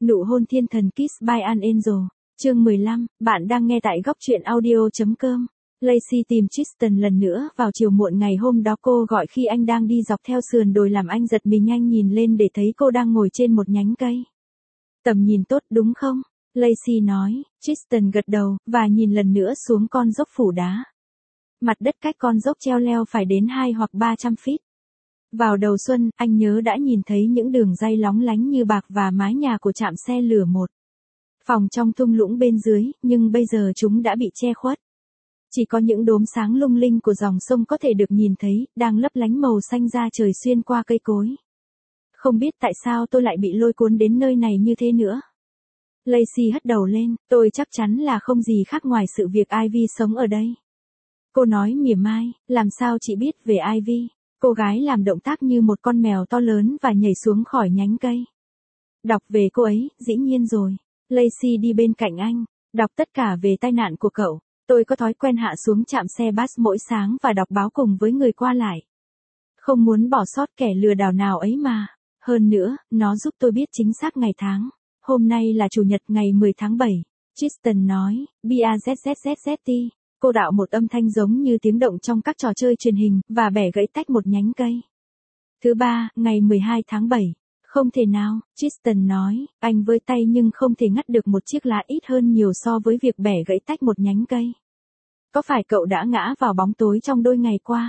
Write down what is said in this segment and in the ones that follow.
Nụ hôn thiên thần Kiss by an Angel. Chương 15, bạn đang nghe tại góc truyện audio.com. Lacey tìm Tristan lần nữa vào chiều muộn ngày hôm đó, cô gọi khi anh đang đi dọc theo sườn đồi làm anh giật mình. Anh nhìn lên để thấy cô đang ngồi trên một nhánh cây. Tầm nhìn tốt đúng không? Lacey nói. Tristan gật đầu, và nhìn lần nữa xuống con dốc phủ đá. Mặt đất cách con dốc treo leo phải đến 2 hoặc 300 feet. Vào đầu xuân, anh nhớ đã nhìn thấy những đường ray lóng lánh như bạc và mái nhà của trạm xe lửa một phòng trong thung lũng bên dưới, nhưng bây giờ chúng đã bị che khuất. Chỉ có những đốm sáng lung linh của dòng sông có thể được nhìn thấy, đang lấp lánh màu xanh da trời xuyên qua cây cối. Không biết tại sao tôi lại bị lôi cuốn đến nơi này như thế nữa. Lacey hất đầu lên, tôi chắc chắn là không gì khác ngoài sự việc Ivy sống ở đây. Cô nói mỉa mai, làm sao chị biết về Ivy? Cô gái làm động tác như một con mèo to lớn và nhảy xuống khỏi nhánh cây. Đọc về cô ấy, dĩ nhiên rồi. Lacey đi bên cạnh anh, đọc tất cả về tai nạn của cậu. Tôi có thói quen hạ xuống trạm xe bus mỗi sáng và đọc báo cùng với người qua lại. Không muốn bỏ sót kẻ lừa đảo nào ấy mà. Hơn nữa, nó giúp tôi biết chính xác ngày tháng. Hôm nay là Chủ nhật ngày 10 tháng 7. Tristan nói, BAZZZZT. Cô đạo một âm thanh giống như tiếng động trong các trò chơi truyền hình, và bẻ gãy tách một nhánh cây. Thứ ba, ngày 12 tháng 7. Không thể nào, Tristan nói, anh với tay nhưng không thể ngắt được một chiếc lá ít hơn nhiều so với việc bẻ gãy tách một nhánh cây. Có phải cậu đã ngã vào bóng tối trong đôi ngày qua?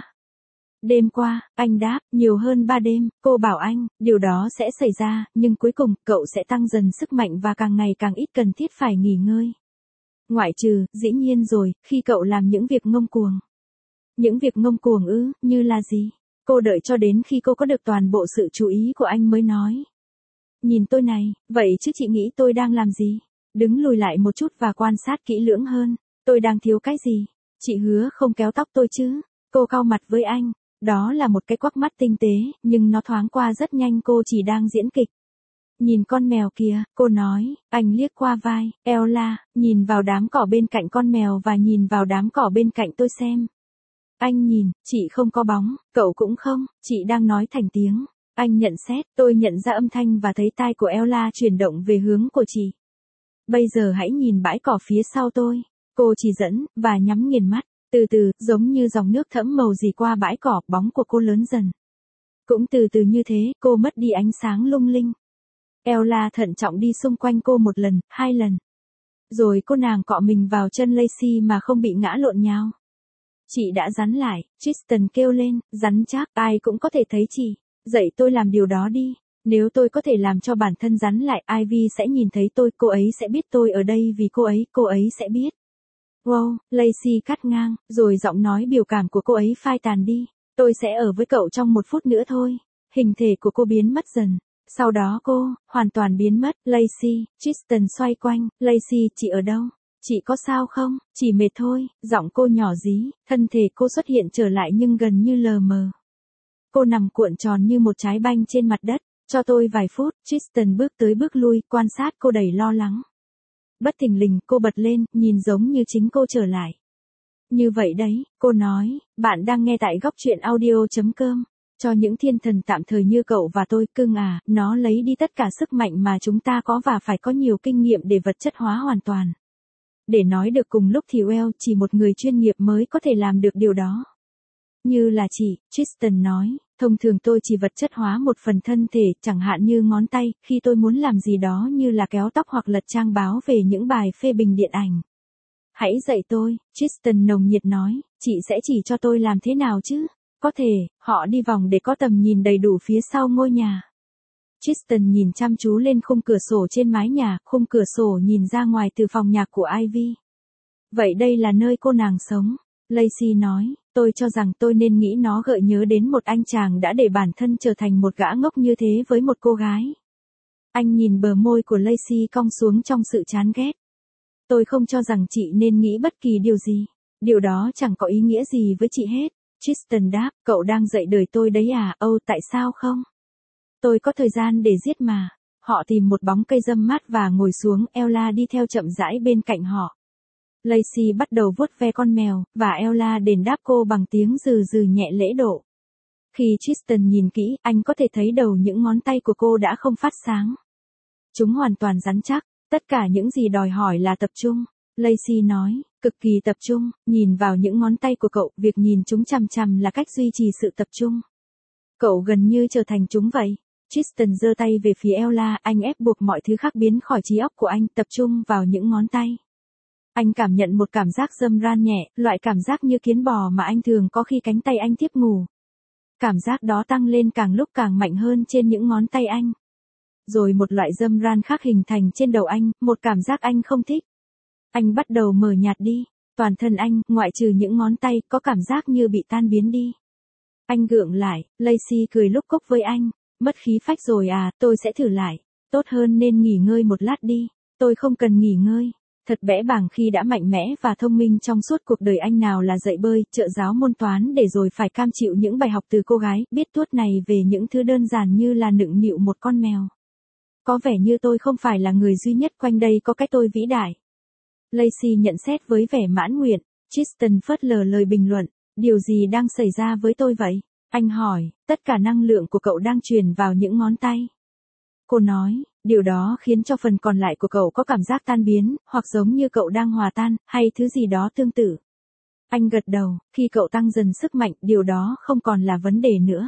Đêm qua, anh đáp, nhiều hơn 3 đêm, cô bảo anh, điều đó sẽ xảy ra, nhưng cuối cùng, cậu sẽ tăng dần sức mạnh và càng ngày càng ít cần thiết phải nghỉ ngơi. Ngoại trừ, dĩ nhiên rồi, khi cậu làm những việc ngông cuồng. Những việc ngông cuồng ư, như là gì? Cô đợi cho đến khi cô có được toàn bộ sự chú ý của anh mới nói. Nhìn tôi này, vậy chứ chị nghĩ tôi đang làm gì? Đứng lùi lại một chút và quan sát kỹ lưỡng hơn. Tôi đang thiếu cái gì? Chị hứa không kéo tóc tôi chứ? Cô cau mặt với anh. Đó là một cái quắc mắt tinh tế, nhưng nó thoáng qua rất nhanh. Cô chỉ đang diễn kịch. Nhìn con mèo kìa, cô nói. Anh liếc qua vai, Ella, nhìn vào đám cỏ bên cạnh con mèo và nhìn vào đám cỏ bên cạnh tôi xem. Anh nhìn, chị không có bóng, cậu cũng không, chị đang nói thành tiếng. Anh nhận xét, tôi nhận ra âm thanh và thấy tai của Ella chuyển động về hướng của chị. Bây giờ hãy nhìn bãi cỏ phía sau tôi. Cô chỉ dẫn, và nhắm nghiền mắt. Từ từ, giống như dòng nước thẫm màu dì qua bãi cỏ, bóng của cô lớn dần. Cũng từ từ như thế, cô mất đi ánh sáng lung linh. Ella thận trọng đi xung quanh cô một lần, 2 lần. Rồi cô nàng cọ mình vào chân Lacey mà không bị ngã lộn nhào. Chị đã rắn lại, Tristan kêu lên, rắn chắc, ai cũng có thể thấy chị. Dạy tôi làm điều đó đi. Nếu tôi có thể làm cho bản thân rắn lại, Ivy sẽ nhìn thấy tôi, cô ấy sẽ biết tôi ở đây vì cô ấy sẽ biết. Wow, Lacey cắt ngang, rồi giọng nói biểu cảm của cô ấy phai tàn đi. Tôi sẽ ở với cậu trong 1 phút nữa thôi. Hình thể của cô biến mất dần. Sau đó cô, hoàn toàn biến mất. Lacey, Tristan xoay quanh, Lacey, chị ở đâu? Chị có sao không? Chỉ mệt thôi, giọng cô nhỏ dí, thân thể cô xuất hiện trở lại nhưng gần như lờ mờ. Cô nằm cuộn tròn như một trái banh trên mặt đất, cho tôi vài phút, Tristan bước tới bước lui, quan sát cô đầy lo lắng. Bất thình lình, cô bật lên, nhìn giống như chính cô trở lại. Như vậy đấy, cô nói, bạn đang nghe tại góc truyện audio.com. Cho những thiên thần tạm thời như cậu và tôi, cưng à, nó lấy đi tất cả sức mạnh mà chúng ta có và phải có nhiều kinh nghiệm để vật chất hóa hoàn toàn. Để nói được cùng lúc thì chỉ một người chuyên nghiệp mới có thể làm được điều đó. Như là chị, Tristan nói, thông thường tôi chỉ vật chất hóa một phần thân thể, chẳng hạn như ngón tay, khi tôi muốn làm gì đó như là kéo tóc hoặc lật trang báo về những bài phê bình điện ảnh. Hãy dạy tôi, Tristan nồng nhiệt nói, chị sẽ chỉ cho tôi làm thế nào chứ? Có thể, họ đi vòng để có tầm nhìn đầy đủ phía sau ngôi nhà. Tristan nhìn chăm chú lên khung cửa sổ trên mái nhà, khung cửa sổ nhìn ra ngoài từ phòng nhạc của Ivy. Vậy đây là nơi cô nàng sống. Lacey nói, tôi cho rằng tôi nên nghĩ nó gợi nhớ đến một anh chàng đã để bản thân trở thành một gã ngốc như thế với một cô gái. Anh nhìn bờ môi của Lacey cong xuống trong sự chán ghét. Tôi không cho rằng chị nên nghĩ bất kỳ điều gì. Điều đó chẳng có ý nghĩa gì với chị hết. Tristan đáp, cậu đang dạy đời tôi đấy à? Tại sao không? Tôi có thời gian để giết mà. Họ tìm một bóng cây râm mát và ngồi xuống, Ella đi theo chậm rãi bên cạnh họ. Lacey bắt đầu vuốt ve con mèo, và Ella đền đáp cô bằng tiếng rừ rừ nhẹ lễ độ. Khi Tristan nhìn kỹ, anh có thể thấy đầu những ngón tay của cô đã không phát sáng. Chúng hoàn toàn rắn chắc, tất cả những gì đòi hỏi là tập trung. Lacey nói, cực kỳ tập trung, nhìn vào những ngón tay của cậu, việc nhìn chúng chằm chằm là cách duy trì sự tập trung. Cậu gần như trở thành chúng vậy. Tristan giơ tay về phía Ella, anh ép buộc mọi thứ khác biến khỏi trí óc của anh, tập trung vào những ngón tay. Anh cảm nhận một cảm giác râm ran nhẹ, loại cảm giác như kiến bò mà anh thường có khi cánh tay anh tiếp ngủ. Cảm giác đó tăng lên càng lúc càng mạnh hơn trên những ngón tay anh. Rồi một loại râm ran khác hình thành trên đầu anh, một cảm giác anh không thích. Anh bắt đầu mờ nhạt đi, toàn thân anh, ngoại trừ những ngón tay, có cảm giác như bị tan biến đi. Anh gượng lại, Lacey cười lúc cốc với anh, mất khí phách rồi à, tôi sẽ thử lại, tốt hơn nên nghỉ ngơi một lát đi, tôi không cần nghỉ ngơi. Thật bẽ bàng khi đã mạnh mẽ và thông minh trong suốt cuộc đời anh, nào là dạy bơi, trợ giáo môn toán để rồi phải cam chịu những bài học từ cô gái, biết tuốt này về những thứ đơn giản như là nựng nịu một con mèo. Có vẻ như tôi không phải là người duy nhất quanh đây có cái tôi vĩ đại. Lacey nhận xét với vẻ mãn nguyện. Tristan phớt lờ lời bình luận, điều gì đang xảy ra với tôi vậy? Anh hỏi, tất cả năng lượng của cậu đang truyền vào những ngón tay. Cô nói, điều đó khiến cho phần còn lại của cậu có cảm giác tan biến, hoặc giống như cậu đang hòa tan, hay thứ gì đó tương tự. Anh gật đầu, khi cậu tăng dần sức mạnh, điều đó không còn là vấn đề nữa.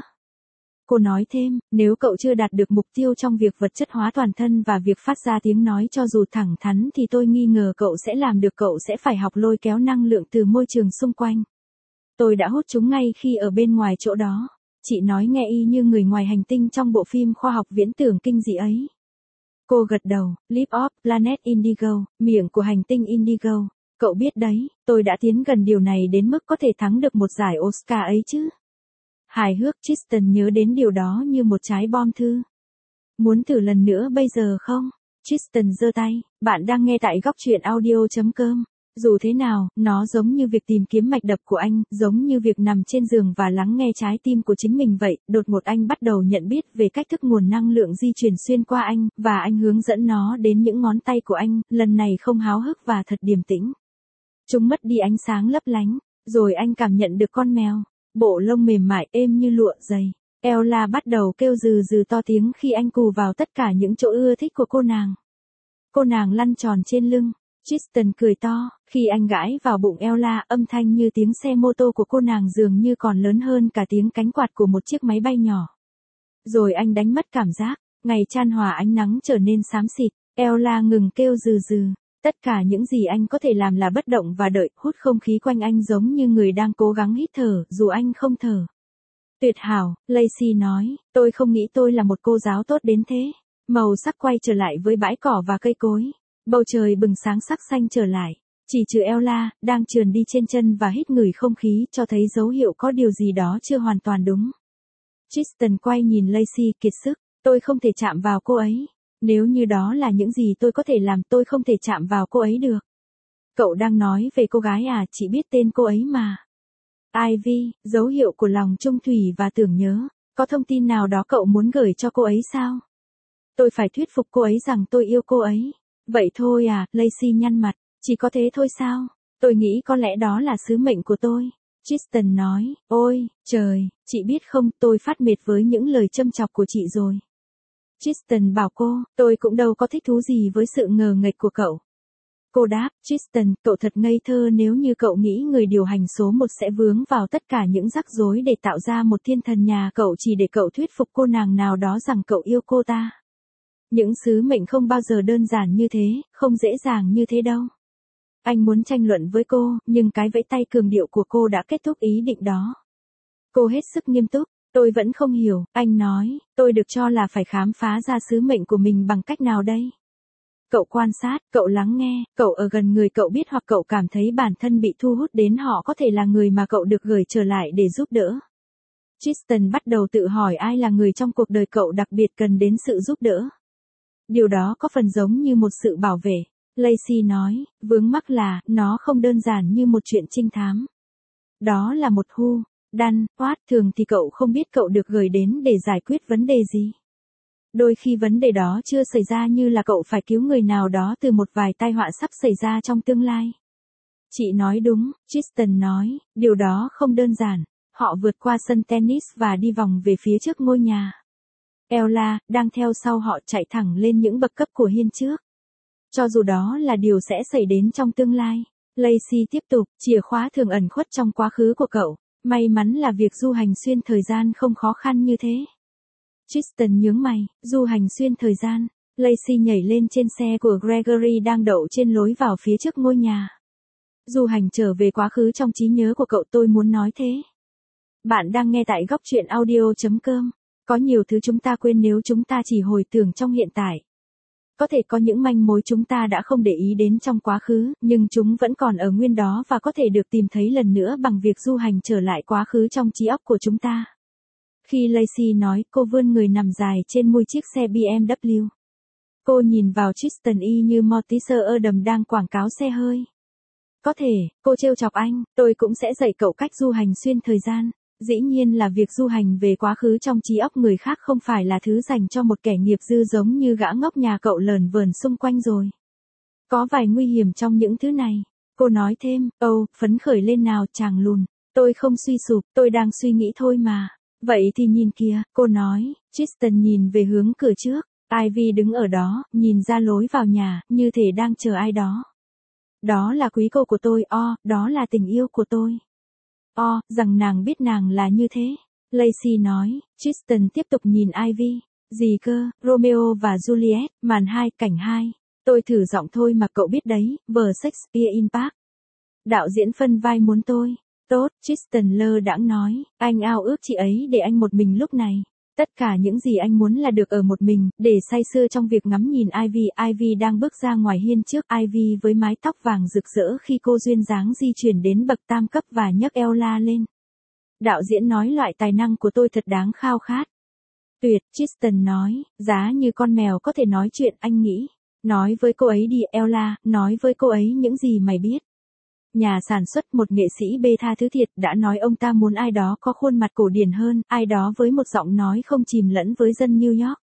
Cô nói thêm, nếu cậu chưa đạt được mục tiêu trong việc vật chất hóa toàn thân và việc phát ra tiếng nói cho dù thẳng thắn thì tôi nghi ngờ cậu sẽ làm được, cậu sẽ phải học lôi kéo năng lượng từ môi trường xung quanh. Tôi đã hút chúng ngay khi ở bên ngoài chỗ đó. Chị nói nghe y như người ngoài hành tinh trong bộ phim khoa học viễn tưởng kinh dị ấy. Cô gật đầu, Leap of Planet Indigo, miệng của hành tinh Indigo. Cậu biết đấy, tôi đã tiến gần điều này đến mức có thể thắng được một giải Oscar ấy chứ. Hài hước, Tristan nhớ đến điều đó như một trái bom thư. Muốn thử lần nữa bây giờ không? Tristan giơ tay, bạn đang nghe tại góc truyện audio.com. Dù thế nào, nó giống như việc tìm kiếm mạch đập của anh, giống như việc nằm trên giường và lắng nghe trái tim của chính mình vậy. Đột ngột anh bắt đầu nhận biết về cách thức nguồn năng lượng di chuyển xuyên qua anh, và anh hướng dẫn nó đến những ngón tay của anh, lần này không háo hức và thật điềm tĩnh. Chúng mất đi ánh sáng lấp lánh, rồi anh cảm nhận được con mèo. Bộ lông mềm mại êm như lụa dày. Ella bắt đầu kêu rừ rừ to tiếng khi anh cù vào tất cả những chỗ ưa thích của cô nàng. Cô nàng lăn tròn trên lưng. Tristan cười to, khi anh gãi vào bụng Ella, âm thanh như tiếng xe mô tô của cô nàng dường như còn lớn hơn cả tiếng cánh quạt của một chiếc máy bay nhỏ. Rồi anh đánh mất cảm giác, ngày chan hòa ánh nắng trở nên xám xịt, Ella ngừng kêu rừ rừ. Tất cả những gì anh có thể làm là bất động và đợi, hút không khí quanh anh giống như người đang cố gắng hít thở, dù anh không thở. Tuyệt hảo, Lacey nói, tôi không nghĩ tôi là một cô giáo tốt đến thế. Màu sắc quay trở lại với bãi cỏ và cây cối. Bầu trời bừng sáng sắc xanh trở lại. Chỉ trừ Ella, đang trườn đi trên chân và hít ngửi không khí, cho thấy dấu hiệu có điều gì đó chưa hoàn toàn đúng. Tristan quay nhìn Lacey kiệt sức, tôi không thể chạm vào cô ấy. Nếu như đó là những gì tôi có thể làm, tôi không thể chạm vào cô ấy được. Cậu đang nói về cô gái à, chị biết tên cô ấy mà. Ivy, dấu hiệu của lòng trung thủy và tưởng nhớ. Có thông tin nào đó cậu muốn gửi cho cô ấy sao? Tôi phải thuyết phục cô ấy rằng tôi yêu cô ấy. Vậy thôi à, Lacey nhăn mặt, chỉ có thế thôi sao? Tôi nghĩ có lẽ đó là sứ mệnh của tôi. Tristan nói, ôi, trời, chị biết không, tôi phát mệt với những lời châm chọc của chị rồi. Tristan bảo cô, tôi cũng đâu có thích thú gì với sự ngờ nghệch của cậu. Cô đáp, Tristan, cậu thật ngây thơ nếu như cậu nghĩ người điều hành số 1 sẽ vướng vào tất cả những rắc rối để tạo ra một thiên thần nhà cậu chỉ để cậu thuyết phục cô nàng nào đó rằng cậu yêu cô ta. Những sứ mệnh không bao giờ đơn giản như thế, không dễ dàng như thế đâu. Anh muốn tranh luận với cô, nhưng cái vẫy tay cường điệu của cô đã kết thúc ý định đó. Cô hết sức nghiêm túc. Tôi vẫn không hiểu, anh nói, tôi được cho là phải khám phá ra sứ mệnh của mình bằng cách nào đây? Cậu quan sát, cậu lắng nghe, cậu ở gần người cậu biết hoặc cậu cảm thấy bản thân bị thu hút đến họ có thể là người mà cậu được gửi trở lại để giúp đỡ. Tristan bắt đầu tự hỏi ai là người trong cuộc đời cậu đặc biệt cần đến sự giúp đỡ. Điều đó có phần giống như một sự bảo vệ. Lacey nói, vướng mắc là, nó không đơn giản như một chuyện trinh thám. Đó là một thường thì cậu không biết cậu được gửi đến để giải quyết vấn đề gì. Đôi khi vấn đề đó chưa xảy ra như là cậu phải cứu người nào đó từ một vài tai họa sắp xảy ra trong tương lai. Chị nói đúng, Tristan nói, điều đó không đơn giản. Họ vượt qua sân tennis và đi vòng về phía trước ngôi nhà. Ella, đang theo sau họ chạy thẳng lên những bậc cấp của hiên trước. Cho dù đó là điều sẽ xảy đến trong tương lai. Lacey tiếp tục, chìa khóa thường ẩn khuất trong quá khứ của cậu. May mắn là việc du hành xuyên thời gian không khó khăn như thế. Tristan nhướng mày, du hành xuyên thời gian. Lacey nhảy lên trên xe của Gregory đang đậu trên lối vào phía trước ngôi nhà. Du hành trở về quá khứ trong trí nhớ của cậu, tôi muốn nói thế. Bạn đang nghe tại góc truyện audio.com. Có nhiều thứ chúng ta quên nếu chúng ta chỉ hồi tưởng trong hiện tại. Có thể có những manh mối chúng ta đã không để ý đến trong quá khứ, nhưng chúng vẫn còn ở nguyên đó và có thể được tìm thấy lần nữa bằng việc du hành trở lại quá khứ trong trí óc của chúng ta. Khi Lacey nói, cô vươn người nằm dài trên mui chiếc xe BMW. Cô nhìn vào Tristan y như Mortimer Adams đang quảng cáo xe hơi. Có thể, cô trêu chọc anh, tôi cũng sẽ dạy cậu cách du hành xuyên thời gian. Dĩ nhiên là việc du hành về quá khứ trong trí óc người khác không phải là thứ dành cho một kẻ nghiệp dư giống như gã ngốc nhà cậu lờn vờn xung quanh rồi. Có vài nguy hiểm trong những thứ này. Cô nói thêm, phấn khởi lên nào chàng lùn. Tôi không suy sụp, tôi đang suy nghĩ thôi mà. Vậy thì nhìn kìa, cô nói. Tristan nhìn về hướng cửa trước. Ivy đứng ở đó, nhìn ra lối vào nhà, như thể đang chờ ai đó. Đó là quý cô của tôi, đó là tình yêu của tôi. Rằng nàng biết nàng là như thế. Lacey nói. Tristan tiếp tục nhìn Ivy. Gì cơ, Romeo và Juliet, màn 2, cảnh 2. Tôi thử giọng thôi mà cậu biết đấy, vở Shakespeare in Park. Đạo diễn phân vai muốn tôi. Tốt, Tristan lơ đãng nói, anh ao ước chị ấy để anh một mình lúc này. Tất cả những gì anh muốn là được ở một mình, để say sưa trong việc ngắm nhìn Ivy. Ivy đang bước ra ngoài hiên trước, Ivy với mái tóc vàng rực rỡ khi cô duyên dáng di chuyển đến bậc tam cấp và nhấc Ella lên. Đạo diễn nói loại tài năng của tôi thật đáng khao khát. Tuyệt, Tristan nói, giá như con mèo có thể nói chuyện, anh nghĩ. Nói với cô ấy đi, Ella, nói với cô ấy những gì mày biết. Nhà sản xuất, một nghệ sĩ beta thứ thiệt, đã nói ông ta muốn ai đó có khuôn mặt cổ điển hơn, ai đó với một giọng nói không chìm lẫn với dân New York.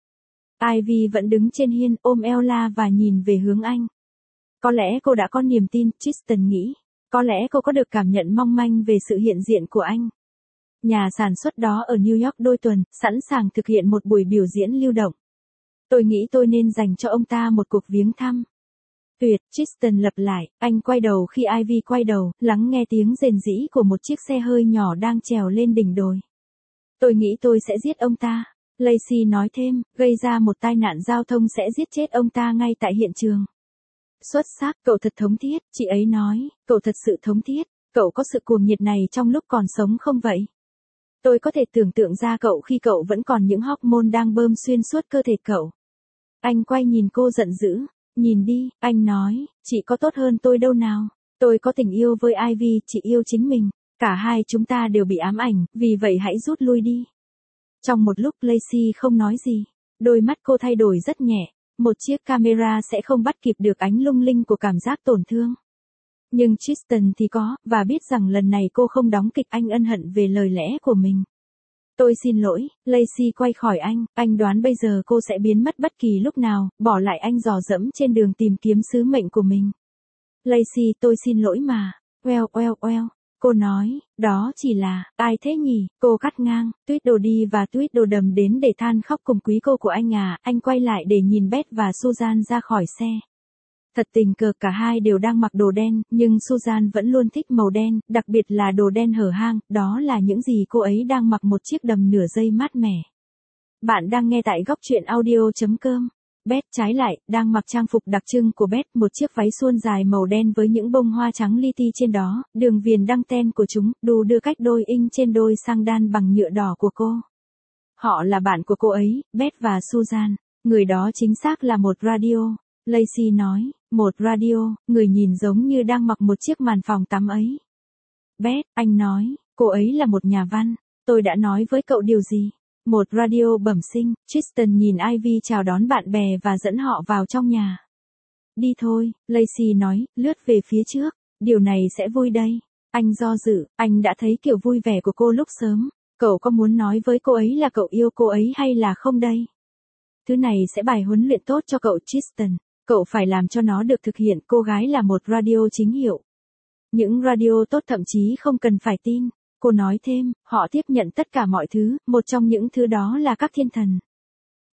Ivy vẫn đứng trên hiên, ôm Ella và nhìn về hướng anh. Có lẽ cô đã có niềm tin, Tristan nghĩ. Có lẽ cô có được cảm nhận mong manh về sự hiện diện của anh. Nhà sản xuất đó ở New York đôi tuần, sẵn sàng thực hiện một buổi biểu diễn lưu động. Tôi nghĩ tôi nên dành cho ông ta một cuộc viếng thăm. Tuyệt, Tristan lặp lại, anh quay đầu khi Ivy quay đầu, lắng nghe tiếng rền rĩ của một chiếc xe hơi nhỏ đang trèo lên đỉnh đồi. Tôi nghĩ tôi sẽ giết ông ta. Lacey nói thêm, gây ra một tai nạn giao thông sẽ giết chết ông ta ngay tại hiện trường. Xuất sắc, cậu thật thống thiết, chị ấy nói, cậu thật sự thống thiết, cậu có sự cuồng nhiệt này trong lúc còn sống không vậy? Tôi có thể tưởng tượng ra cậu khi cậu vẫn còn những hormone đang bơm xuyên suốt cơ thể cậu. Anh quay nhìn cô giận dữ. Nhìn đi, anh nói, chị có tốt hơn tôi đâu nào. Tôi có tình yêu với Ivy, chị yêu chính mình. Cả hai chúng ta đều bị ám ảnh, vì vậy hãy rút lui đi. Trong một lúc Lacey không nói gì. Đôi mắt cô thay đổi rất nhẹ. Một chiếc camera sẽ không bắt kịp được ánh lung linh của cảm giác tổn thương. Nhưng Tristan thì có, và biết rằng lần này cô không đóng kịch, anh ân hận về lời lẽ của mình. Tôi xin lỗi, Lacey quay khỏi anh đoán bây giờ cô sẽ biến mất bất kỳ lúc nào, bỏ lại anh dò dẫm trên đường tìm kiếm sứ mệnh của mình. Lacey, tôi xin lỗi mà. Well. Cô nói, đó chỉ là, ai thế nhỉ? Cô cắt ngang, tuyết đồ đi và tuyết đồ đầm đến để than khóc cùng quý cô của anh à. Anh quay lại để nhìn Beth và Susan ra khỏi xe. Thật tình cờ cả hai đều đang mặc đồ đen, nhưng Susan vẫn luôn thích màu đen, đặc biệt là đồ đen hở hang, đó là những gì cô ấy đang mặc, một chiếc đầm nửa dây mát mẻ. Bạn đang nghe tại góc truyện audio.com. Beth trái lại, đang mặc trang phục đặc trưng của Beth, một chiếc váy suôn dài màu đen với những bông hoa trắng li ti trên đó, đường viền đăng ten của chúng, đu đưa cách đôi inch trên đôi sang đan bằng nhựa đỏ của cô. Họ là bạn của cô ấy, Beth và Susan. Người đó chính xác là một radio. Lacey nói, một radio, người nhìn giống như đang mặc một chiếc màn phòng tắm ấy. Beth, anh nói, cô ấy là một nhà văn. Tôi đã nói với cậu điều gì? Một radio bẩm sinh. Tristan nhìn Ivy chào đón bạn bè và dẫn họ vào trong nhà. Đi thôi, Lacey nói, lướt về phía trước. Điều này sẽ vui đây. Anh do dự, anh đã thấy kiểu vui vẻ của cô lúc sớm. Cậu có muốn nói với cô ấy là cậu yêu cô ấy hay là không đây? Thứ này sẽ bài huấn luyện tốt cho cậu, Tristan. Cậu phải làm cho nó được thực hiện. Cô gái là một radio chính hiệu. Những radio tốt thậm chí không cần phải tin. Cô nói thêm, họ tiếp nhận tất cả mọi thứ, một trong những thứ đó là các thiên thần.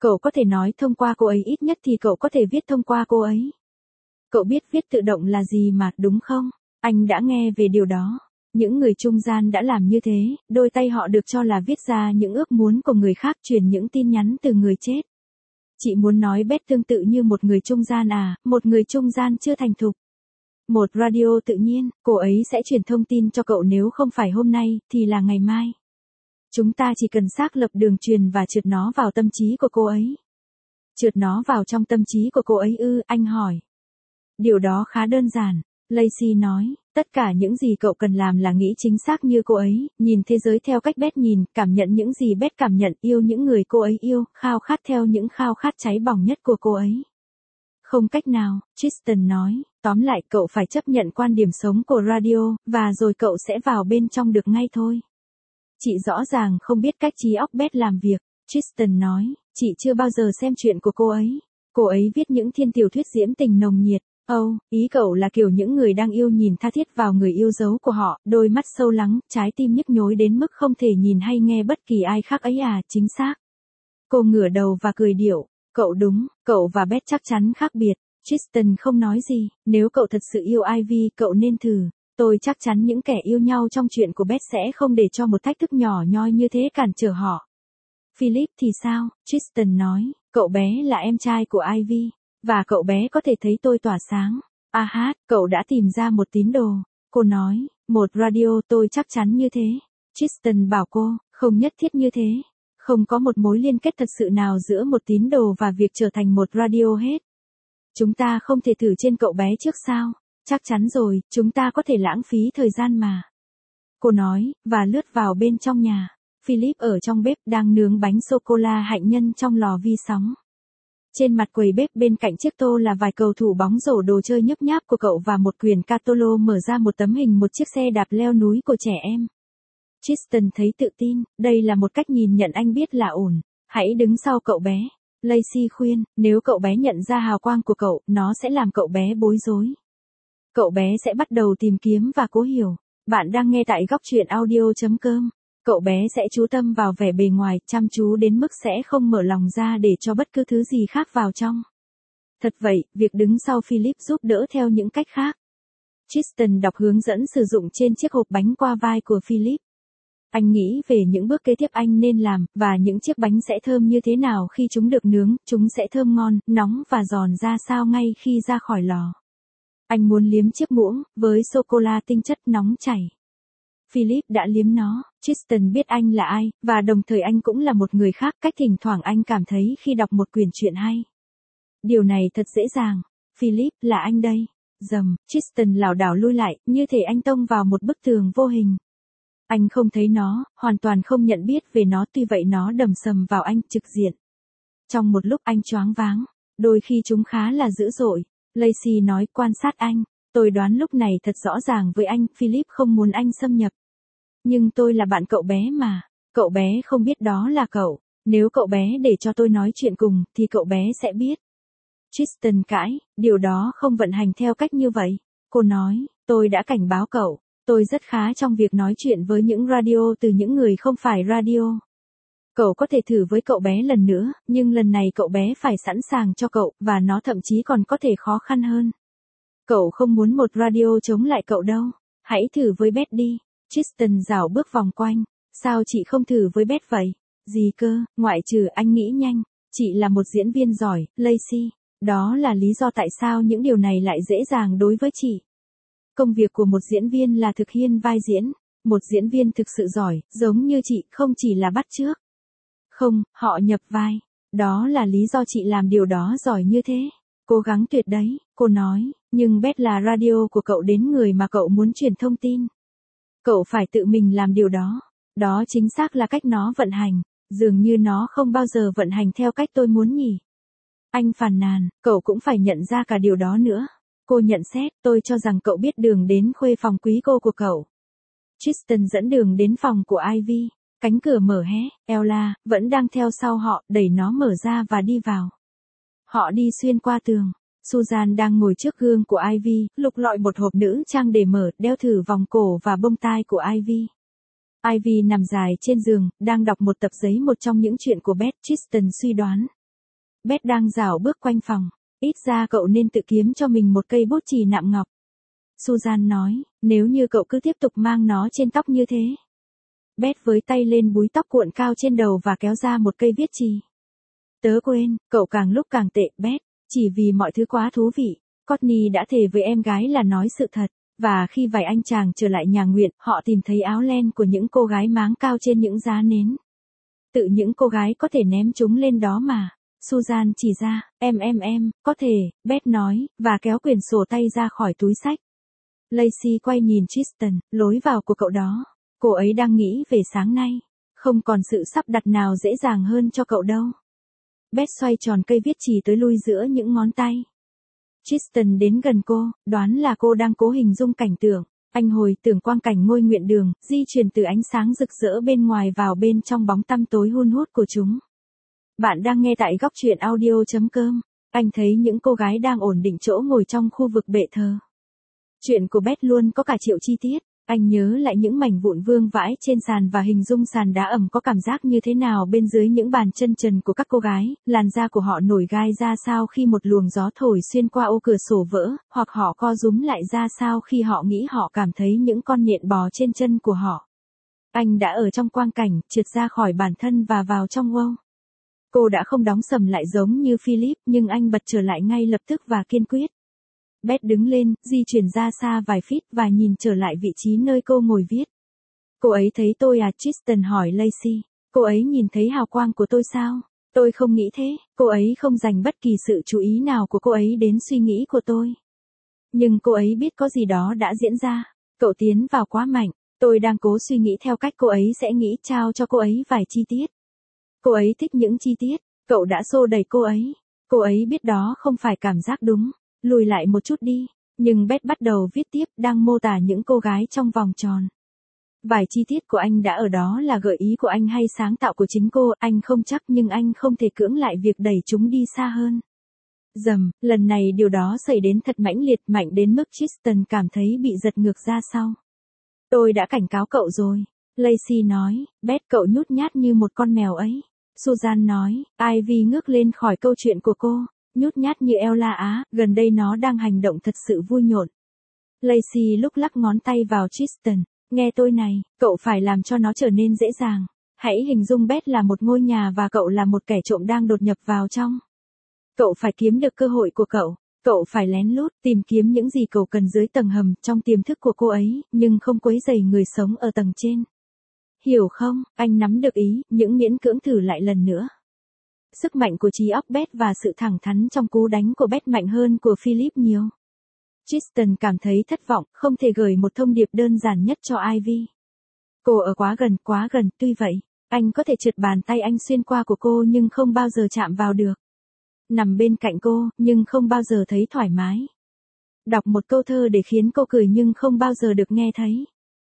Cậu có thể nói thông qua cô ấy, ít nhất thì cậu có thể viết thông qua cô ấy. Cậu biết viết tự động là gì mà, đúng không? Anh đã nghe về điều đó. Những người trung gian đã làm như thế, đôi tay họ được cho là viết ra những ước muốn của người khác, truyền những tin nhắn từ người chết. Chị muốn nói Beth tương tự như một người trung gian à, một người trung gian chưa thành thục. Một radio tự nhiên, cô ấy sẽ truyền thông tin cho cậu, nếu không phải hôm nay, thì là ngày mai. Chúng ta chỉ cần xác lập đường truyền và trượt nó vào tâm trí của cô ấy. Trượt nó vào trong tâm trí của cô ấy ư, anh hỏi. Điều đó khá đơn giản, Lacey nói, tất cả những gì cậu cần làm là nghĩ chính xác như cô ấy, nhìn thế giới theo cách Beth nhìn, cảm nhận những gì Beth cảm nhận, yêu những người cô ấy yêu, khao khát theo những khao khát cháy bỏng nhất của cô ấy. Không cách nào, Tristan nói, tóm lại cậu phải chấp nhận quan điểm sống của radio, và rồi cậu sẽ vào bên trong được ngay thôi. Chị rõ ràng không biết cách trí óc Beth làm việc, Tristan nói, chị chưa bao giờ xem chuyện của cô ấy. Cô ấy viết những thiên tiểu thuyết diễm tình nồng nhiệt. Ý cậu là kiểu những người đang yêu nhìn tha thiết vào người yêu dấu của họ, đôi mắt sâu lắng, trái tim nhức nhối đến mức không thể nhìn hay nghe bất kỳ ai khác ấy à, chính xác. Cô ngửa đầu và cười điệu, cậu đúng, cậu và Beth chắc chắn khác biệt. Tristan không nói gì, nếu cậu thật sự yêu Ivy, cậu nên thử. Tôi chắc chắn những kẻ yêu nhau trong chuyện của Beth sẽ không để cho một thách thức nhỏ nhoi như thế cản trở họ. Philip thì sao? Tristan nói, cậu bé là em trai của Ivy. Và cậu bé có thể thấy tôi tỏa sáng. Cậu đã tìm ra một tín đồ. Cô nói, một radio, tôi chắc chắn như thế. Tristan bảo cô, không nhất thiết như thế. Không có một mối liên kết thật sự nào giữa một tín đồ và việc trở thành một radio hết. Chúng ta không thể thử trên cậu bé trước sao? Chắc chắn rồi, chúng ta có thể lãng phí thời gian mà. Cô nói, và lướt vào bên trong nhà. Philip ở trong bếp đang nướng bánh sô-cô-la hạnh nhân trong lò vi sóng. Trên mặt quầy bếp bên cạnh chiếc tô là vài cầu thủ bóng rổ đồ chơi nhấp nháp của cậu và một quyển catalog mở ra một tấm hình một chiếc xe đạp leo núi của trẻ em. Tristan thấy tự tin, đây là một cách nhìn nhận anh biết là ổn. Hãy đứng sau cậu bé. Lacey khuyên, nếu cậu bé nhận ra hào quang của cậu, nó sẽ làm cậu bé bối rối. Cậu bé sẽ bắt đầu tìm kiếm và cố hiểu. Bạn đang nghe tại góc truyện audio.com. Cậu bé sẽ chú tâm vào vẻ bề ngoài, chăm chú đến mức sẽ không mở lòng ra để cho bất cứ thứ gì khác vào trong. Thật vậy, việc đứng sau Philip giúp đỡ theo những cách khác. Tristan đọc hướng dẫn sử dụng trên chiếc hộp bánh qua vai của Philip. Anh nghĩ về những bước kế tiếp anh nên làm, và những chiếc bánh sẽ thơm như thế nào khi chúng được nướng, chúng sẽ thơm ngon, nóng và giòn ra sao ngay khi ra khỏi lò. Anh muốn liếm chiếc muỗng, với sô-cô-la tinh chất nóng chảy. Philip đã liếm nó, Tristan biết anh là ai, và đồng thời anh cũng là một người khác, cách thỉnh thoảng anh cảm thấy khi đọc một quyển truyện hay. Điều này thật dễ dàng. Philip, là anh đây. Rầm, Tristan lảo đảo lui lại, như thể anh tông vào một bức tường vô hình. Anh không thấy nó, hoàn toàn không nhận biết về nó, tuy vậy nó đầm sầm vào anh, trực diện. Trong một lúc anh choáng váng, đôi khi chúng khá là dữ dội. Lacey nói, quan sát anh. Tôi đoán lúc này thật rõ ràng với anh, Philip không muốn anh xâm nhập. Nhưng tôi là bạn cậu bé mà. Cậu bé không biết đó là cậu. Nếu cậu bé để cho tôi nói chuyện cùng, thì cậu bé sẽ biết. Tristan cãi, điều đó không vận hành theo cách như vậy. Cô nói, tôi đã cảnh báo cậu. Tôi rất khá trong việc nói chuyện với những radio từ những người không phải radio. Cậu có thể thử với cậu bé lần nữa, nhưng lần này cậu bé phải sẵn sàng cho cậu, và nó thậm chí còn có thể khó khăn hơn. Cậu không muốn một radio chống lại cậu đâu. Hãy thử với Beth đi. Tristan rảo bước vòng quanh. Sao chị không thử với Beth vậy? Gì cơ, ngoại trừ anh nghĩ nhanh. Chị là một diễn viên giỏi, Lacey. Đó là lý do tại sao những điều này lại dễ dàng đối với chị. Công việc của một diễn viên là thực hiện vai diễn. Một diễn viên thực sự giỏi, giống như chị, không chỉ là bắt chước. Không, họ nhập vai. Đó là lý do chị làm điều đó giỏi như thế. Cố gắng tuyệt đấy, cô nói, nhưng Beth là radio của cậu đến người mà cậu muốn truyền thông tin. Cậu phải tự mình làm điều đó. Đó chính xác là cách nó vận hành. Dường như nó không bao giờ vận hành theo cách tôi muốn nhỉ. Anh phàn nàn, cậu cũng phải nhận ra cả điều đó nữa. Cô nhận xét, tôi cho rằng cậu biết đường đến khuê phòng quý cô của cậu. Tristan dẫn đường đến phòng của Ivy. Cánh cửa mở hé, Ella, vẫn đang theo sau họ, đẩy nó mở ra và đi vào. Họ đi xuyên qua tường. Susan đang ngồi trước gương của Ivy, lục lọi một hộp nữ trang để mở, đeo thử vòng cổ và bông tai của Ivy. Ivy nằm dài trên giường, đang đọc một tập giấy, một trong những chuyện của Beth. Tristan suy đoán. Beth đang rảo bước quanh phòng. Ít ra cậu nên tự kiếm cho mình một cây bút chì nạm ngọc. Susan nói, nếu như cậu cứ tiếp tục mang nó trên tóc như thế. Beth với tay lên búi tóc cuộn cao trên đầu và kéo ra một cây viết chì. Tớ quên, cậu càng lúc càng tệ, Beth, chỉ vì mọi thứ quá thú vị. Courtney đã thề với em gái là nói sự thật, và khi vài anh chàng trở lại nhà nguyện, họ tìm thấy áo len của những cô gái máng cao trên những giá nến. Tự những cô gái có thể ném chúng lên đó mà. Susan chỉ ra, em, có thể, Beth nói, và kéo quyển sổ tay ra khỏi túi xách. Lacey quay nhìn Tristan, lối vào của cậu đó. Cô ấy đang nghĩ về sáng nay. Không còn sự sắp đặt nào dễ dàng hơn cho cậu đâu. Beth xoay tròn cây viết chì tới lui giữa những ngón tay. Tristan đến gần cô, đoán là cô đang cố hình dung cảnh tượng. Anh hồi tưởng quang cảnh ngôi nguyện đường, di chuyển từ ánh sáng rực rỡ bên ngoài vào bên trong bóng tăm tối hun hút của chúng. Bạn đang nghe tại góc truyện audio.com. Anh thấy những cô gái đang ổn định chỗ ngồi trong khu vực bệ thờ. Chuyện của Beth luôn có cả triệu chi tiết. Anh nhớ lại những mảnh vụn vương vãi trên sàn và hình dung sàn đá ẩm có cảm giác như thế nào bên dưới những bàn chân trần của các cô gái, làn da của họ nổi gai ra sao khi một luồng gió thổi xuyên qua ô cửa sổ vỡ, hoặc họ co rúm lại ra sao khi họ nghĩ họ cảm thấy những con nhện bò trên chân của họ. Anh đã ở trong quang cảnh, trượt ra khỏi bản thân và vào trong wow. Cô đã không đóng sầm lại giống như Philip, nhưng anh bật trở lại ngay lập tức và kiên quyết. Beth đứng lên, di chuyển ra xa vài feet và nhìn trở lại vị trí nơi cô ngồi viết. Cô ấy thấy tôi à? Tristan hỏi Lacey. Cô ấy nhìn thấy hào quang của tôi sao? Tôi không nghĩ thế, cô ấy không dành bất kỳ sự chú ý nào của cô ấy đến suy nghĩ của tôi. Nhưng cô ấy biết có gì đó đã diễn ra. Cậu tiến vào quá mạnh, tôi đang cố suy nghĩ theo cách cô ấy sẽ nghĩ, trao cho cô ấy vài chi tiết. Cô ấy thích những chi tiết, cậu đã xô đẩy cô ấy. Cô ấy biết đó không phải cảm giác đúng. Lùi lại một chút đi, nhưng Beth bắt đầu viết tiếp, đang mô tả những cô gái trong vòng tròn. Vài chi tiết của anh đã ở đó là gợi ý của anh hay sáng tạo của chính cô, anh không chắc nhưng anh không thể cưỡng lại việc đẩy chúng đi xa hơn. Dầm, lần này điều đó xảy đến thật mãnh liệt, mạnh đến mức Tristan cảm thấy bị giật ngược ra sau. Tôi đã cảnh cáo cậu rồi, Lacey nói, Beth cậu nhút nhát như một con mèo ấy. Susan nói, Ivy ngước lên khỏi câu chuyện của cô. Nhút nhát như Ella á, gần đây nó đang hành động thật sự vui nhộn. Lacey lúc lắc ngón tay vào Tristan, nghe tôi này, cậu phải làm cho nó trở nên dễ dàng. Hãy hình dung Beth là một ngôi nhà và cậu là một kẻ trộm đang đột nhập vào trong. Cậu phải kiếm được cơ hội của cậu phải lén lút tìm kiếm những gì cậu cần dưới tầng hầm trong tiềm thức của cô ấy, nhưng không quấy rầy người sống ở tầng trên. Hiểu không? Anh nắm được ý, những miễn cưỡng thử lại lần nữa. Sức mạnh của trí óc Beth và sự thẳng thắn trong cú đánh của Beth mạnh hơn của Philip nhiều. Tristan cảm thấy thất vọng, không thể gửi một thông điệp đơn giản nhất cho Ivy. Cô ở quá gần, tuy vậy, anh có thể trượt bàn tay anh xuyên qua của cô nhưng không bao giờ chạm vào được. Nằm bên cạnh cô, nhưng không bao giờ thấy thoải mái. Đọc một câu thơ để khiến cô cười nhưng không bao giờ được nghe thấy.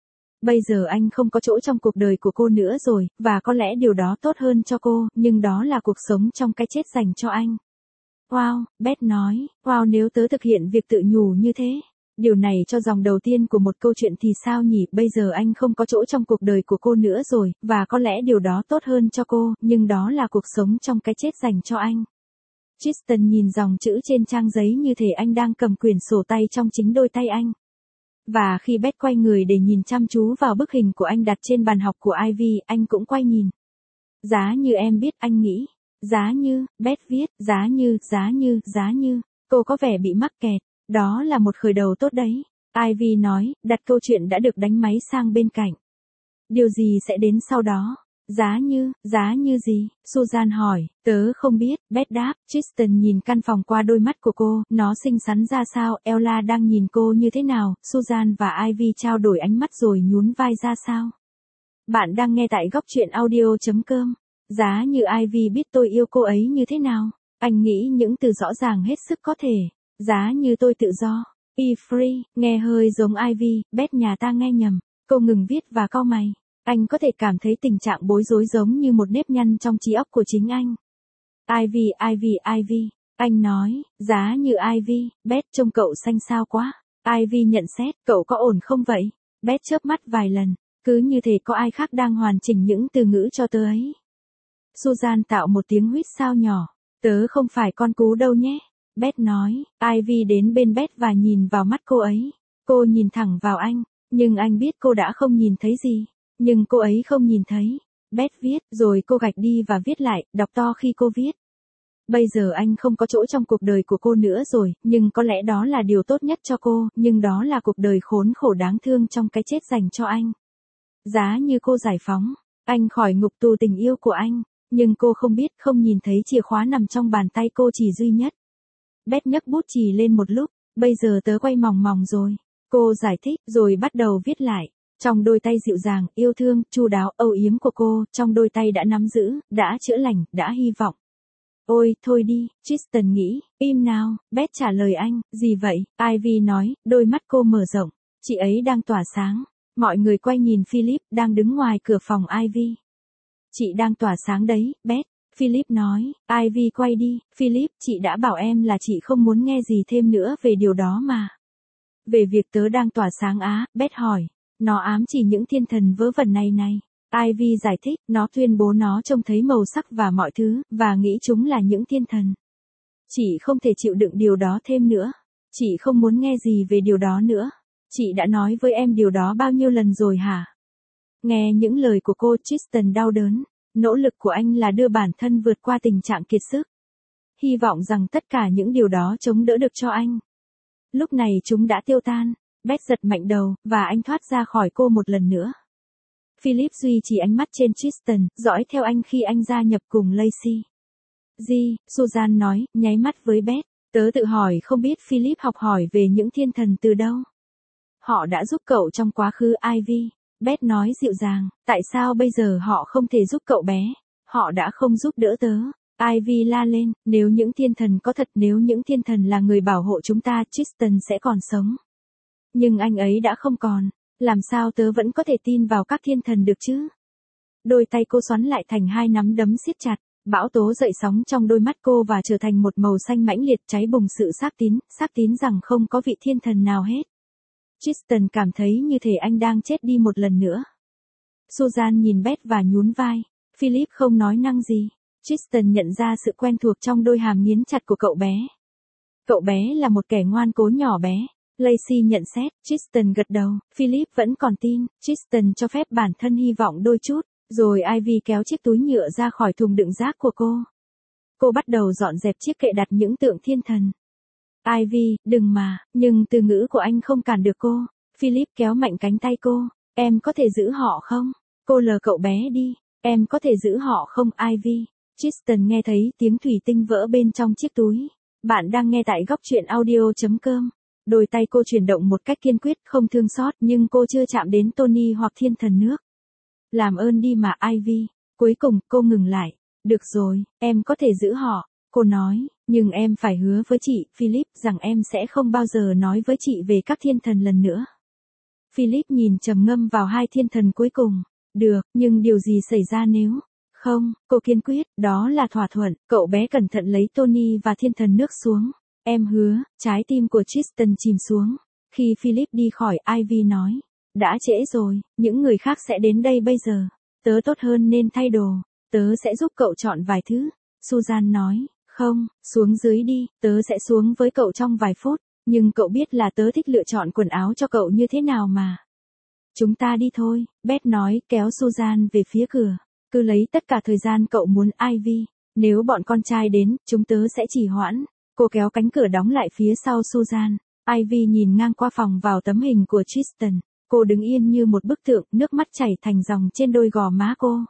Bây giờ anh không có chỗ trong cuộc đời của cô nữa rồi, và có lẽ điều đó tốt hơn cho cô, nhưng đó là cuộc sống trong cái chết dành cho anh. Wow, Beth nói, wow nếu tớ thực hiện việc tự nhủ như thế. Điều này cho dòng đầu tiên của một câu chuyện thì sao nhỉ, bây giờ anh không có chỗ trong cuộc đời của cô nữa rồi, và có lẽ điều đó tốt hơn cho cô, nhưng đó là cuộc sống trong cái chết dành cho anh. Tristan nhìn dòng chữ trên trang giấy như thể anh đang cầm quyển sổ tay trong chính đôi tay anh. Và khi Beth quay người để nhìn chăm chú vào bức hình của anh đặt trên bàn học của Ivy, anh cũng quay nhìn. Giá như em biết, anh nghĩ. Giá như, Beth viết, giá như, cô có vẻ bị mắc kẹt. Đó là một khởi đầu tốt đấy. Ivy nói, đặt câu chuyện đã được đánh máy sang bên cạnh. Điều gì sẽ đến sau đó? Giá như gì? Susan hỏi, tớ không biết, Beth đáp. Tristan nhìn căn phòng qua đôi mắt của cô, nó xinh xắn ra sao, Ella đang nhìn cô như thế nào, Susan và Ivy trao đổi ánh mắt rồi nhún vai ra sao. Bạn đang nghe tại góc truyện audio.com. Giá như Ivy biết tôi yêu cô ấy như thế nào. Anh nghĩ những từ rõ ràng hết sức có thể. Giá như tôi tự do. Be free, nghe hơi giống Ivy, Beth nhà ta nghe nhầm. Cô ngừng viết và cau mày. Anh có thể cảm thấy tình trạng bối rối giống như một nếp nhăn trong trí óc của chính anh. Ivy. Anh nói, giá như Ivy, Beth trông cậu xanh xao quá. Ivy nhận xét, cậu có ổn không vậy? Beth chớp mắt vài lần, cứ như thể có ai khác đang hoàn chỉnh những từ ngữ cho tớ ấy. Susan tạo một tiếng huýt sao nhỏ. Tớ không phải con cú đâu nhé. Beth nói, Ivy đến bên Beth và nhìn vào mắt cô ấy. Cô nhìn thẳng vào anh, nhưng anh biết cô đã không nhìn thấy gì. Nhưng cô ấy không nhìn thấy. Beth viết, rồi cô gạch đi và viết lại, đọc to khi cô viết. Bây giờ anh không có chỗ trong cuộc đời của cô nữa rồi, nhưng có lẽ đó là điều tốt nhất cho cô, nhưng đó là cuộc đời khốn khổ đáng thương trong cái chết dành cho anh. Giá như cô giải phóng anh khỏi ngục tù tình yêu của anh, nhưng cô không biết, không nhìn thấy chìa khóa nằm trong bàn tay cô chỉ duy nhất. Beth nhấc bút chì lên một lúc, bây giờ tớ quay mòng mòng rồi. Cô giải thích, rồi bắt đầu viết lại. Trong đôi tay dịu dàng, yêu thương, chu đáo, âu yếm của cô, trong đôi tay đã nắm giữ, đã chữa lành, đã hy vọng. Ôi, thôi đi, Tristan nghĩ, im nào, Beth trả lời anh, gì vậy, Ivy nói, đôi mắt cô mở rộng, chị ấy đang tỏa sáng. Mọi người quay nhìn Philip, đang đứng ngoài cửa phòng Ivy. Chị đang tỏa sáng đấy, Beth. Philip nói, Ivy quay đi, Philip, chị đã bảo em là chị không muốn nghe gì thêm nữa về điều đó mà. Về việc tớ đang tỏa sáng á, Beth hỏi, nó ám chỉ những thiên thần vớ vẩn này. Ivy giải thích, nó tuyên bố nó trông thấy màu sắc và mọi thứ, và nghĩ chúng là những thiên thần. Chị không thể chịu đựng điều đó thêm nữa. Chị không muốn nghe gì về điều đó nữa. Chị đã nói với em điều đó bao nhiêu lần rồi hả? Nghe những lời của cô, Tristan đau đớn. Nỗ lực của anh là đưa bản thân vượt qua tình trạng kiệt sức. Hy vọng rằng tất cả những điều đó chống đỡ được cho anh. Lúc này chúng đã tiêu tan. Beth giật mạnh đầu, và anh thoát ra khỏi cô một lần nữa. Philip duy trì ánh mắt trên Tristan, dõi theo anh khi anh gia nhập cùng Lacey. Susan nói, nháy mắt với Beth. Tớ tự hỏi không biết Philip học hỏi về những thiên thần từ đâu. Họ đã giúp cậu trong quá khứ, Ivy. Beth nói dịu dàng, tại sao bây giờ họ không thể giúp cậu bé? Họ đã không giúp đỡ tớ. Ivy la lên, nếu những thiên thần có thật, nếu những thiên thần là người bảo hộ chúng ta, Tristan sẽ còn sống. Nhưng anh ấy đã không còn. Làm sao tớ vẫn có thể tin vào các thiên thần được chứ? Đôi tay cô xoắn lại thành hai nắm đấm siết chặt. Bão tố dậy sóng trong đôi mắt cô và trở thành một màu xanh mãnh liệt, cháy bùng sự xác tín rằng không có vị thiên thần nào hết. Tristan cảm thấy như thể anh đang chết đi một lần nữa. Susan nhìn Beth và nhún vai. Philip không nói năng gì. Tristan nhận ra sự quen thuộc trong đôi hàm nghiến chặt của cậu bé. Cậu bé là một kẻ ngoan cố nhỏ bé. Lacey nhận xét, Tristan gật đầu, Philip vẫn còn tin, Tristan cho phép bản thân hy vọng đôi chút, rồi Ivy kéo chiếc túi nhựa ra khỏi thùng đựng rác của cô. Cô bắt đầu dọn dẹp chiếc kệ đặt những tượng thiên thần. Ivy, đừng mà, nhưng từ ngữ của anh không cản được cô. Philip kéo mạnh cánh tay cô, em có thể giữ họ không? Cô lờ cậu bé đi, em có thể giữ họ không, Ivy? Tristan nghe thấy tiếng thủy tinh vỡ bên trong chiếc túi. Bạn đang nghe tại góc truyện audio.com. Đôi tay cô chuyển động một cách kiên quyết, không thương xót, nhưng cô chưa chạm đến Tony hoặc thiên thần nước. Làm ơn đi mà, Ivy. Cuối cùng, cô ngừng lại. Được rồi, em có thể giữ họ, cô nói, nhưng em phải hứa với chị, Philip, rằng em sẽ không bao giờ nói với chị về các thiên thần lần nữa. Philip nhìn trầm ngâm vào hai thiên thần cuối cùng. Được, nhưng điều gì xảy ra nếu... Không, cô kiên quyết, đó là thỏa thuận. Cậu bé cẩn thận lấy Tony và thiên thần nước xuống. Em hứa, trái tim của Tristan chìm xuống. Khi Philip đi khỏi, Ivy nói. Đã trễ rồi, những người khác sẽ đến đây bây giờ. Tớ tốt hơn nên thay đồ. Tớ sẽ giúp cậu chọn vài thứ. Susan nói. Không, xuống dưới đi, tớ sẽ xuống với cậu trong vài phút. Nhưng cậu biết là tớ thích lựa chọn quần áo cho cậu như thế nào mà. Chúng ta đi thôi, Beth nói, kéo Susan về phía cửa. Cứ lấy tất cả thời gian cậu muốn, Ivy. Nếu bọn con trai đến, chúng tớ sẽ trì hoãn. Cô kéo cánh cửa đóng lại phía sau Susan. Ivy nhìn ngang qua phòng vào tấm hình của Tristan. Cô đứng yên như một bức tượng, nước mắt chảy thành dòng trên đôi gò má cô.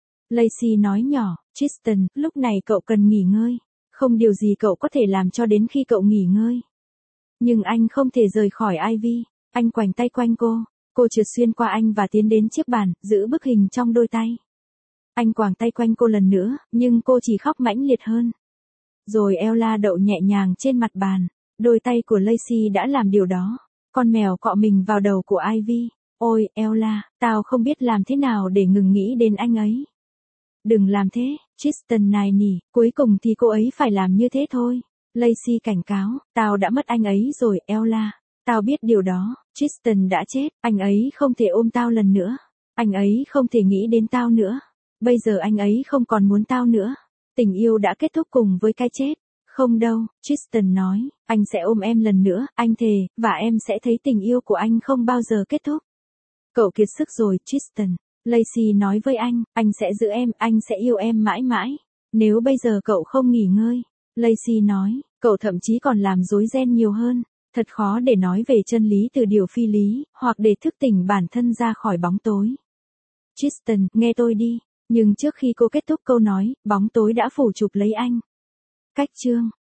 Lacey nói nhỏ, Tristan, lúc này cậu cần nghỉ ngơi. Không điều gì cậu có thể làm cho đến khi cậu nghỉ ngơi. Nhưng anh không thể rời khỏi Ivy. Anh quành tay quanh cô. Cô trượt xuyên qua anh và tiến đến chiếc bàn, giữ bức hình trong đôi tay. Anh quàng tay quanh cô lần nữa, nhưng cô chỉ khóc mãnh liệt hơn. Rồi Ella đậu nhẹ nhàng trên mặt bàn. Đôi tay của Lacey đã làm điều đó. Con mèo cọ mình vào đầu của Ivy. Ôi, Ella, tao không biết làm thế nào để ngừng nghĩ đến anh ấy. Đừng làm thế, Tristan nài nỉ, cuối cùng thì cô ấy phải làm như thế thôi. Lacey cảnh cáo, tao đã mất anh ấy rồi, Ella. Tao biết điều đó, Tristan đã chết, anh ấy không thể ôm tao lần nữa. Anh ấy không thể nghĩ đến tao nữa. Bây giờ anh ấy không còn muốn tao nữa. Tình yêu đã kết thúc cùng với cái chết. Không đâu, Tristan nói, anh sẽ ôm em lần nữa, anh thề, và em sẽ thấy tình yêu của anh không bao giờ kết thúc. Cậu kiệt sức rồi, Tristan. Lacey nói với anh sẽ giữ em, anh sẽ yêu em mãi mãi. Nếu bây giờ cậu không nghỉ ngơi, Lacey nói, cậu thậm chí còn làm rối ren nhiều hơn. Thật khó để nói về chân lý từ điều phi lý, hoặc để thức tỉnh bản thân ra khỏi bóng tối. Tristan, nghe tôi đi. Nhưng trước khi cô kết thúc câu nói, bóng tối đã phủ chụp lấy anh. Cách chương